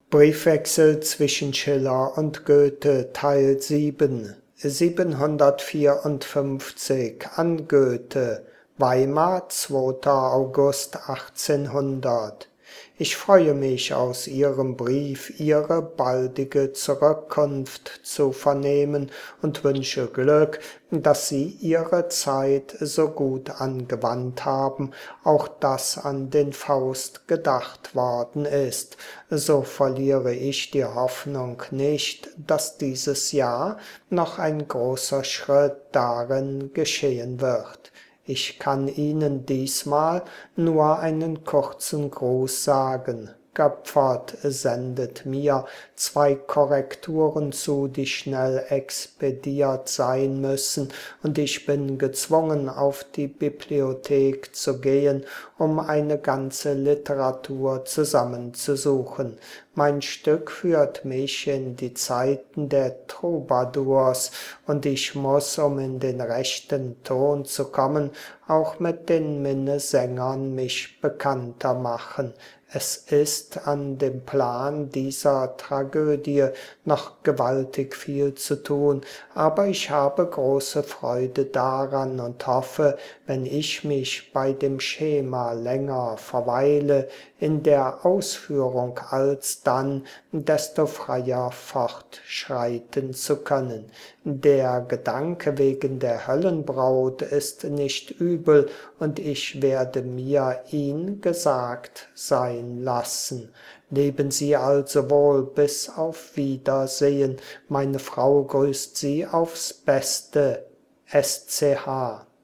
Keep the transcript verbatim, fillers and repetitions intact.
Briefwechsel zwischen Schiller und Goethe, Teil sieben, siebenhundertvierundfünfzig an Goethe, Weimar, zweiter August achtzehnhundert. Ich freue mich, aus Ihrem Brief Ihre baldige Zurückkunft zu vernehmen und wünsche Glück, dass Sie Ihre Zeit so gut angewandt haben, auch dass an den Faust gedacht worden ist. So verliere ich die Hoffnung nicht, dass dieses Jahr noch ein großer Schritt darin geschehen wird. Ich kann Ihnen diesmal nur einen kurzen Gruß sagen. Göpfert sendet mir zwei Korrekturen zu, die schnell expediert sein müssen, und ich bin gezwungen, auf die Bibliothek zu gehen, um eine ganze Literatur zusammenzusuchen. Mein Stück führt mich in die Zeiten der Troubadours, und ich muss, um in den rechten Ton zu kommen, auch mit den Minnesängern mich bekannter machen. Es ist an dem Plan dieser Tragödie noch gewaltig viel zu tun, aber ich habe große Freude daran und hoffe, wenn ich mich bei dem Schema länger verweile, in der Ausführung alsdann, desto freier fortschreiten zu können. Der Gedanke wegen der Höllenbraut ist nicht übel, und ich werde mir ihn gesagt sein lassen. Leben Sie also wohl, bis auf Wiedersehen. Meine Frau grüßt Sie aufs Beste. S C H